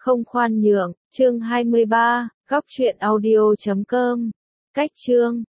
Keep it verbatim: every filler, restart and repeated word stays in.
không khoan nhượng, chương hai mươi ba, góc truyện audio chấm com. Cách chương